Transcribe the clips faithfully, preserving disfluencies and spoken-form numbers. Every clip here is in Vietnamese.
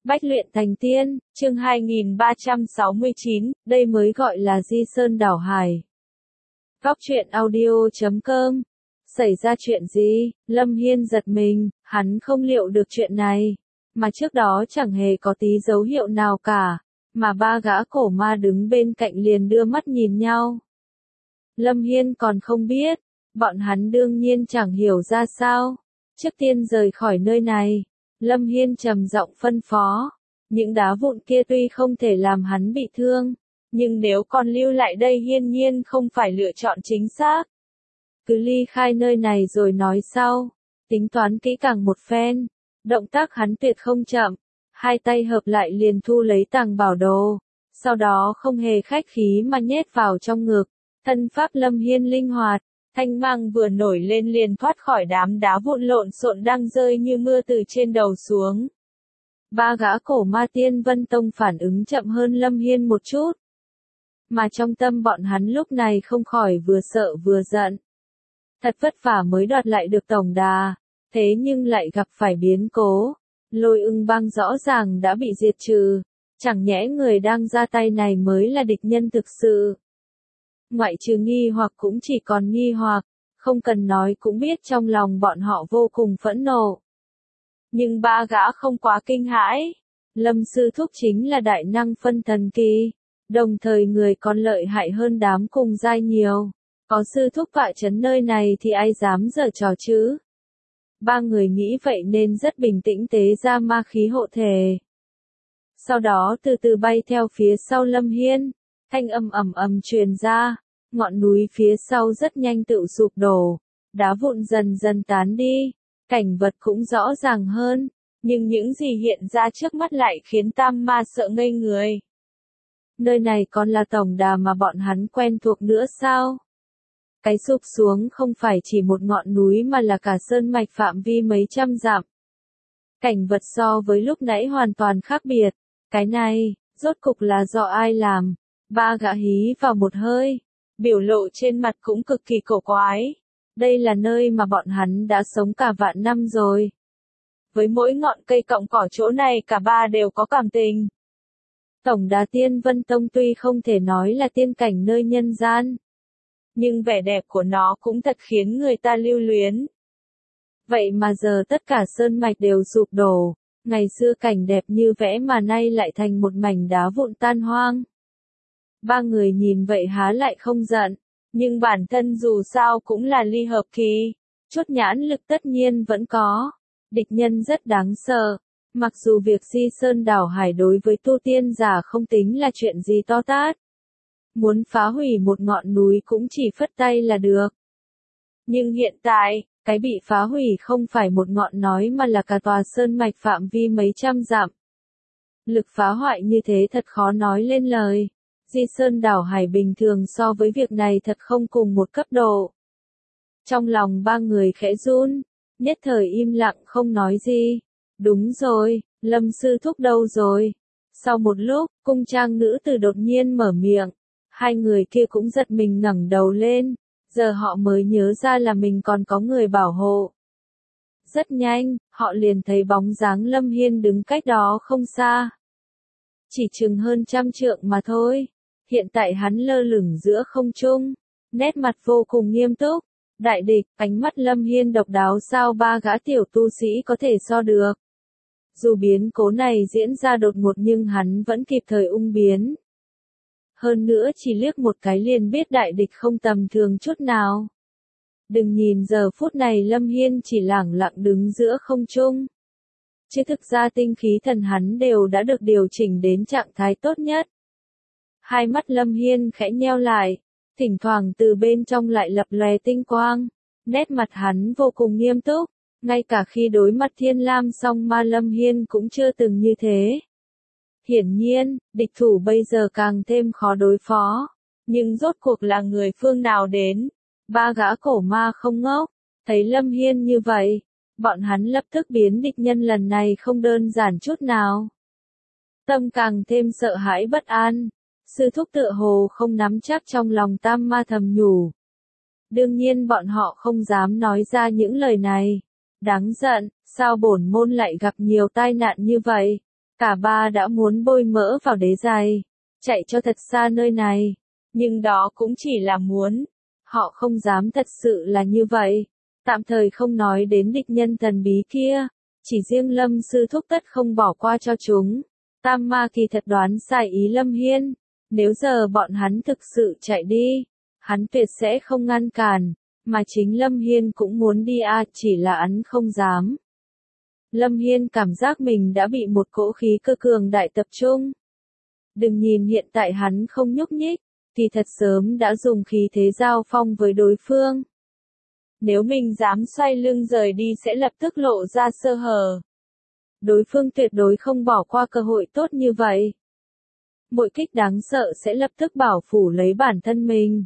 Bách luyện thành tiên, chương hai nghìn ba trăm sáu mươi chín, đây mới gọi là di sơn đảo hải. Góc truyện audio chấm com. Xảy ra chuyện gì? Lâm Hiên giật mình, hắn không liệu được chuyện này. Mà trước đó chẳng hề có tí dấu hiệu nào cả. Mà ba gã cổ ma đứng bên cạnh liền đưa mắt nhìn nhau. Lâm Hiên còn không biết. Bọn hắn đương nhiên chẳng hiểu ra sao. Trước tiên rời khỏi nơi này. Lâm Hiên trầm giọng phân phó. Những đá vụn kia tuy không thể làm hắn bị thương. Nhưng nếu còn lưu lại đây hiên nhiên không phải lựa chọn chính xác. Cứ ly khai nơi này rồi nói sau. Tính toán kỹ càng một phen. Động tác hắn tuyệt không chậm. Hai tay hợp lại liền thu lấy tàng bảo đồ. Sau đó không hề khách khí mà nhét vào trong ngực. Thân pháp Lâm Hiên linh hoạt. Thanh mang vừa nổi lên liền thoát khỏi đám đá vụn lộn xộn đang rơi như mưa từ trên đầu xuống. Ba gã cổ ma Tiên Vân Tông phản ứng chậm hơn Lâm Hiên một chút. Mà trong tâm bọn hắn lúc này không khỏi vừa sợ vừa giận. Thật vất vả mới đoạt lại được tổng đà, thế nhưng lại gặp phải biến cố. Lôi Ưng Bang rõ ràng đã bị diệt trừ, chẳng nhẽ người đang ra tay này mới là địch nhân thực sự. Ngoại trừ nghi hoặc cũng chỉ còn nghi hoặc, không cần nói cũng biết trong lòng bọn họ vô cùng phẫn nộ. Nhưng ba gã không quá kinh hãi. Lâm Sư Thúc chính là đại năng phân thần kỳ, đồng thời người còn lợi hại hơn đám cùng giai nhiều. Có Sư Thúc vạ chấn nơi này thì ai dám giở trò chứ? Ba người nghĩ vậy nên rất bình tĩnh tế ra ma khí hộ thể. Sau đó từ từ bay theo phía sau Lâm Hiên, thanh âm ầm ầm truyền ra, ngọn núi phía sau rất nhanh tự sụp đổ, đá vụn dần dần tán đi, cảnh vật cũng rõ ràng hơn, nhưng những gì hiện ra trước mắt lại khiến tam ma sợ ngây người. Nơi này còn là tổng đà mà bọn hắn quen thuộc nữa sao? Cái sụp xuống không phải chỉ một ngọn núi mà là cả sơn mạch phạm vi mấy trăm dặm. Cảnh vật so với lúc nãy hoàn toàn khác biệt. Cái này, rốt cục là do ai làm? Ba gã hí vào một hơi. Biểu lộ trên mặt cũng cực kỳ cổ quái. Đây là nơi mà bọn hắn đã sống cả vạn năm rồi. Với mỗi ngọn cây cọng cỏ chỗ này cả ba đều có cảm tình. Tổng đà Tiên Vân Tông tuy không thể nói là tiên cảnh nơi nhân gian. Nhưng vẻ đẹp của nó cũng thật khiến người ta lưu luyến. Vậy mà giờ tất cả sơn mạch đều sụp đổ. Ngày xưa cảnh đẹp như vẽ mà nay lại thành một mảnh đá vụn tan hoang. Ba người nhìn vậy há lại không giận, nhưng bản thân dù sao cũng là ly hợp kỳ, chút nhãn lực tất nhiên vẫn có. Địch nhân rất đáng sợ, mặc dù việc di sơn đảo hải đối với tu tiên giả không tính là chuyện gì to tát. Muốn phá hủy một ngọn núi cũng chỉ phất tay là được. Nhưng hiện tại, cái bị phá hủy không phải một ngọn núi mà là cả tòa sơn mạch phạm vi mấy trăm dặm. Lực phá hoại như thế thật khó nói lên lời. Di sơn đảo hải bình thường so với việc này thật không cùng một cấp độ. Trong lòng ba người khẽ run, nhất thời im lặng không nói gì. Đúng rồi, Lâm Sư Thúc đâu rồi? Sau một lúc, cung trang nữ tử đột nhiên mở miệng. Hai người kia cũng giật mình ngẩng đầu lên. Giờ họ mới nhớ ra là mình còn có người bảo hộ. Rất nhanh, họ liền thấy bóng dáng Lâm Hiên đứng cách đó không xa. Chỉ chừng hơn trăm trượng mà thôi. Hiện tại hắn lơ lửng giữa không trung, nét mặt vô cùng nghiêm túc. Đại địch, ánh mắt Lâm Hiên độc đáo sao ba gã tiểu tu sĩ có thể so được. Dù biến cố này diễn ra đột ngột nhưng hắn vẫn kịp thời ung biến. Hơn nữa chỉ liếc một cái liền biết đại địch không tầm thường chút nào. Đừng nhìn giờ phút này Lâm Hiên chỉ lẳng lặng đứng giữa không trung. Chứ thực ra tinh khí thần hắn đều đã được điều chỉnh đến trạng thái tốt nhất. Hai mắt Lâm Hiên khẽ nheo lại, thỉnh thoảng từ bên trong lại lập lòe tinh quang. Nét mặt hắn vô cùng nghiêm túc, ngay cả khi đối mặt Thiên Lam song ma Lâm Hiên cũng chưa từng như thế. Hiển nhiên, địch thủ bây giờ càng thêm khó đối phó. Nhưng rốt cuộc là người phương nào đến? Ba gã cổ ma không ngốc, thấy Lâm Hiên như vậy, bọn hắn lập tức biến địch nhân lần này không đơn giản chút nào. Tâm càng thêm sợ hãi bất an. Sư thúc tựa hồ không nắm chắc trong lòng tam ma thầm nhủ. Đương nhiên bọn họ không dám nói ra những lời này. Đáng giận, sao bổn môn lại gặp nhiều tai nạn như vậy? Cả ba đã muốn bôi mỡ vào đế giày, chạy cho thật xa nơi này. Nhưng đó cũng chỉ là muốn. Họ không dám thật sự là như vậy. Tạm thời không nói đến địch nhân thần bí kia. Chỉ riêng Lâm sư thúc tất không bỏ qua cho chúng. Tam ma kỳ thật đoán sai ý Lâm Hiên. Nếu giờ bọn hắn thực sự chạy đi, hắn tuyệt sẽ không ngăn cản. Mà chính Lâm Hiên cũng muốn đi à, chỉ là hắn không dám. Lâm Hiên cảm giác mình đã bị một cỗ khí cơ cường đại tập trung. Đừng nhìn hiện tại hắn không nhúc nhích, thì thật sớm đã dùng khí thế giao phong với đối phương. Nếu mình dám xoay lưng rời đi sẽ lập tức lộ ra sơ hở. Đối phương tuyệt đối không bỏ qua cơ hội tốt như vậy. Mỗi kích đáng sợ sẽ lập tức bảo phủ lấy bản thân mình.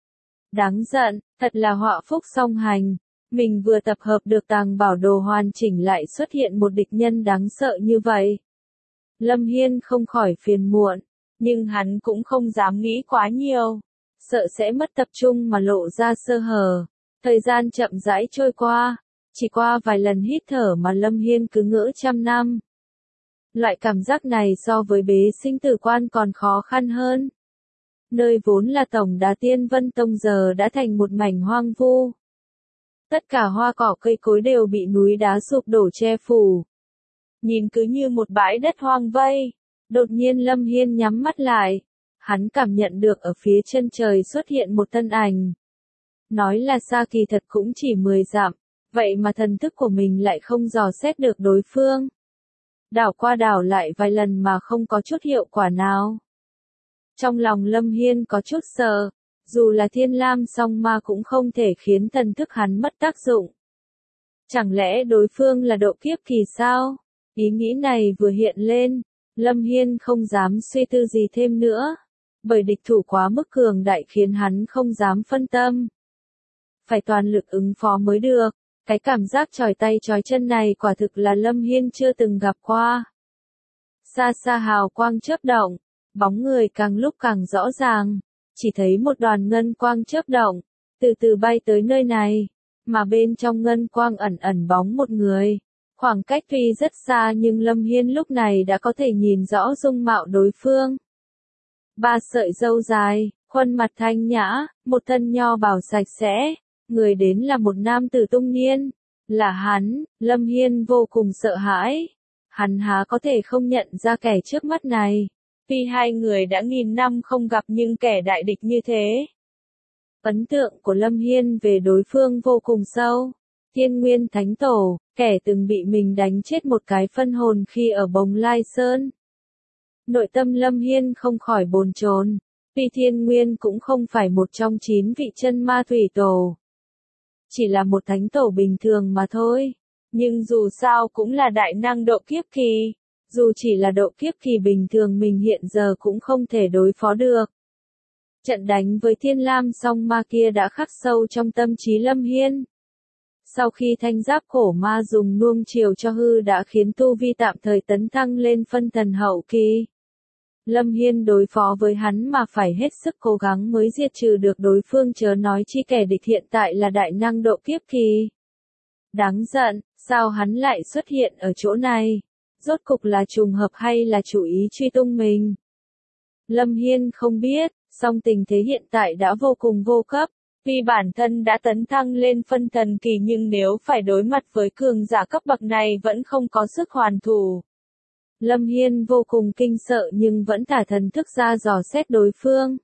Đáng giận, thật là họa phúc song hành. Mình vừa tập hợp được tàng bảo đồ hoàn chỉnh lại xuất hiện một địch nhân đáng sợ như vậy. Lâm Hiên không khỏi phiền muộn, nhưng hắn cũng không dám nghĩ quá nhiều. Sợ sẽ mất tập trung mà lộ ra sơ hở. Thời gian chậm rãi trôi qua, chỉ qua vài lần hít thở mà Lâm Hiên cứ ngỡ trăm năm. Loại cảm giác này so với bế sinh tử quan còn khó khăn hơn. Nơi vốn là tổng đà Tiên Vân Tông giờ đã thành một mảnh hoang vu. Tất cả hoa cỏ cây cối đều bị núi đá sụp đổ che phủ. Nhìn cứ như một bãi đất hoang vây. Đột nhiên Lâm Hiên nhắm mắt lại. Hắn cảm nhận được ở phía chân trời xuất hiện một thân ảnh. Nói là xa kỳ thật cũng chỉ mười dặm. Vậy mà thần thức của mình lại không dò xét được đối phương. Đảo qua đảo lại vài lần mà không có chút hiệu quả nào. Trong lòng Lâm Hiên có chút sợ. Dù là thiên lam song ma cũng không thể khiến thần thức hắn mất tác dụng. Chẳng lẽ đối phương là độ kiếp kỳ sao? Ý nghĩ này vừa hiện lên, Lâm Hiên không dám suy tư gì thêm nữa. Bởi địch thủ quá mức cường đại khiến hắn không dám phân tâm. Phải toàn lực ứng phó mới được. Cái cảm giác chòi tay chòi chân này quả thực là Lâm Hiên chưa từng gặp qua. Xa xa hào quang chớp động, bóng người càng lúc càng rõ ràng. Chỉ thấy một đoàn ngân quang chớp động, từ từ bay tới nơi này, mà bên trong ngân quang ẩn ẩn bóng một người. Khoảng cách tuy rất xa nhưng Lâm Hiên lúc này đã có thể nhìn rõ dung mạo đối phương. Ba sợi râu dài, khuôn mặt thanh nhã, một thân nho bào sạch sẽ, người đến là một nam tử trung niên. Là hắn, Lâm Hiên vô cùng sợ hãi. Hắn há có thể không nhận ra kẻ trước mắt này. Tuy hai người đã nghìn năm không gặp nhưng kẻ đại địch như thế. Ấn tượng của Lâm Hiên về đối phương vô cùng sâu. Thiên Nguyên Thánh Tổ, kẻ từng bị mình đánh chết một cái phân hồn khi ở Bồng Lai Sơn. Nội tâm Lâm Hiên không khỏi bồn chồn. Tuy Thiên Nguyên cũng không phải một trong chín vị chân ma thủy tổ. Chỉ là một thánh tổ bình thường mà thôi. Nhưng dù sao cũng là đại năng độ kiếp kỳ. Dù chỉ là độ kiếp kỳ bình thường mình hiện giờ cũng không thể đối phó được. Trận đánh với Thiên Lam song ma kia đã khắc sâu trong tâm trí Lâm Hiên. Sau khi thanh giáp cổ ma dùng nuông chiều cho hư đã khiến tu vi tạm thời tấn thăng lên phân thần hậu kỳ. Lâm Hiên đối phó với hắn mà phải hết sức cố gắng mới diệt trừ được đối phương, chớ nói chi kẻ địch hiện tại là đại năng độ kiếp kỳ. Đáng giận, sao hắn lại xuất hiện ở chỗ này? Rốt cục là trùng hợp hay là chủ ý truy tung mình? Lâm Hiên không biết, song tình thế hiện tại đã vô cùng vô cấp. Vì bản thân đã tấn thăng lên phân thần kỳ nhưng nếu phải đối mặt với cường giả cấp bậc này vẫn không có sức hoàn thủ. Lâm Hiên vô cùng kinh sợ nhưng vẫn thả thần thức ra dò xét đối phương.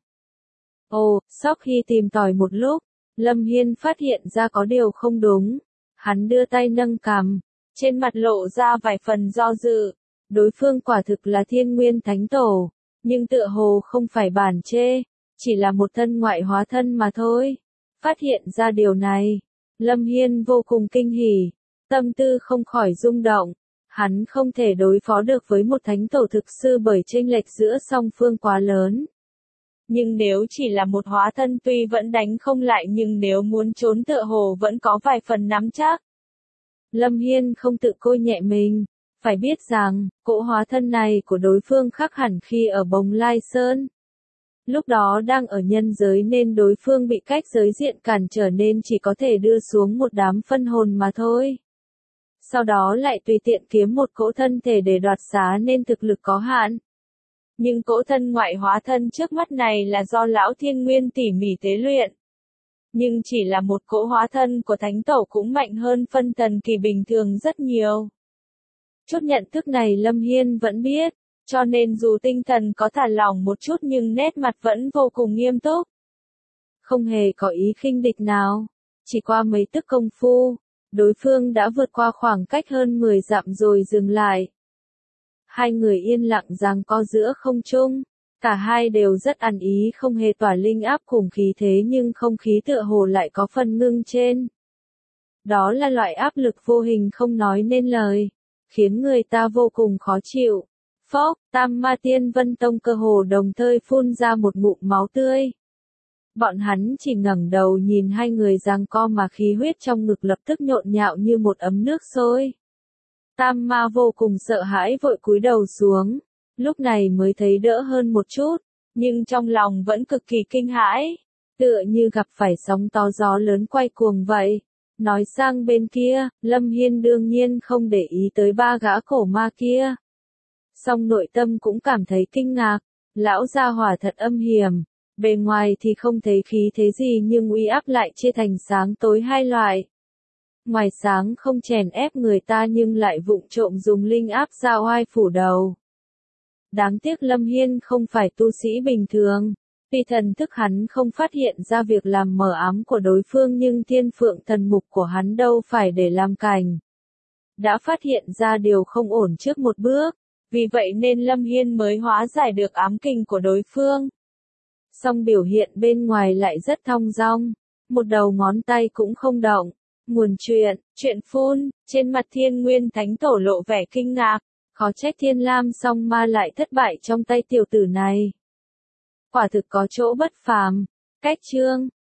Ồ, sau khi tìm tòi một lúc, Lâm Hiên phát hiện ra có điều không đúng. Hắn đưa tay nâng cằm, trên mặt lộ ra vài phần do dự. Đối phương quả thực là Thiên Nguyên Thánh Tổ, nhưng tựa hồ không phải bản chê, chỉ là một thân ngoại hóa thân mà thôi. Phát hiện ra điều này, Lâm Hiên vô cùng kinh hỉ, tâm tư không khỏi rung động. Hắn không thể đối phó được với một thánh tổ thực sư bởi chênh lệch giữa song phương quá lớn. Nhưng nếu chỉ là một hóa thân tuy vẫn đánh không lại nhưng nếu muốn trốn tựa hồ vẫn có vài phần nắm chắc. Lâm Hiên không tự coi nhẹ mình, phải biết rằng, cỗ hóa thân này của đối phương khác hẳn khi ở Bồng Lai Sơn. Lúc đó đang ở nhân giới nên đối phương bị cách giới diện cản trở nên chỉ có thể đưa xuống một đám phân hồn mà thôi. sau đó lại tùy tiện kiếm một cỗ thân thể để đoạt xá nên thực lực có hạn. Nhưng cỗ thân ngoại hóa thân trước mắt này là do Lão Thiên Nguyên tỉ mỉ tế luyện. Nhưng chỉ là một cỗ hóa thân của Thánh Tẩu cũng mạnh hơn phân thần kỳ bình thường rất nhiều. Chút nhận thức này Lâm Hiên vẫn biết, cho nên dù tinh thần có thả lỏng một chút nhưng nét mặt vẫn vô cùng nghiêm túc. Không hề có ý khinh địch nào, chỉ qua mấy tức công phu, đối phương đã vượt qua khoảng cách hơn mười dặm rồi dừng lại. Hai người yên lặng giằng co giữa không trung, cả hai đều rất ăn ý không hề tỏa linh áp cùng khí thế nhưng không khí tựa hồ lại có phần ngưng trên. Đó là loại áp lực vô hình không nói nên lời, khiến người ta vô cùng khó chịu. Phốc, Tam Ma Tiên Vân Tông cơ hồ đồng thời phun ra một ngụm máu tươi. Bọn hắn chỉ ngẩng đầu nhìn hai người giằng co mà khí huyết trong ngực lập tức nhộn nhạo như một ấm nước sôi. Tam Ma vô cùng sợ hãi vội cúi đầu xuống, lúc này mới thấy đỡ hơn một chút, nhưng trong lòng vẫn cực kỳ kinh hãi, tựa như gặp phải sóng to gió lớn quay cuồng vậy. Nói sang bên kia, Lâm Hiên đương nhiên không để ý tới ba gã cổ ma kia. Song nội tâm cũng cảm thấy kinh ngạc, lão gia hỏa thật âm hiểm, bề ngoài thì không thấy khí thế gì nhưng uy áp lại chia thành sáng tối hai loại. Ngoài sáng không chèn ép người ta nhưng lại vụng trộm dùng linh áp ra oai phủ đầu. Đáng tiếc Lâm Hiên không phải tu sĩ bình thường, tuy thần thức hắn không phát hiện ra việc làm mờ ám của đối phương nhưng thiên phượng thần mục của hắn đâu phải để làm cành. Đã phát hiện ra điều không ổn trước một bước, vì vậy nên Lâm Hiên mới hóa giải được ám kình của đối phương. Song biểu hiện bên ngoài lại rất thong dong, một đầu ngón tay cũng không động. Nguồn chuyện, chuyện phun, trên mặt Thiên Nguyên Thánh Tổ lộ vẻ kinh ngạc, khó trách Thiên Lam song ma lại thất bại trong tay tiểu tử này. Quả thực có chỗ bất phàm. Cách chương